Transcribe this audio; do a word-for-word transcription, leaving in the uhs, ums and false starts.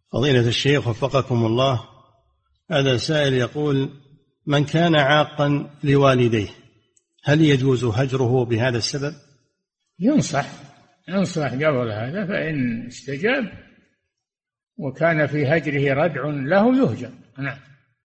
فضيلة الشيخ وفقكم الله، هذا سائل يقول: من كان عاقا لوالديه هل يجوز هجره بهذا السبب؟ ينصح ينصح قبل هذا، فإن استجاب وكان في هجره ردع له يهجر. نعم.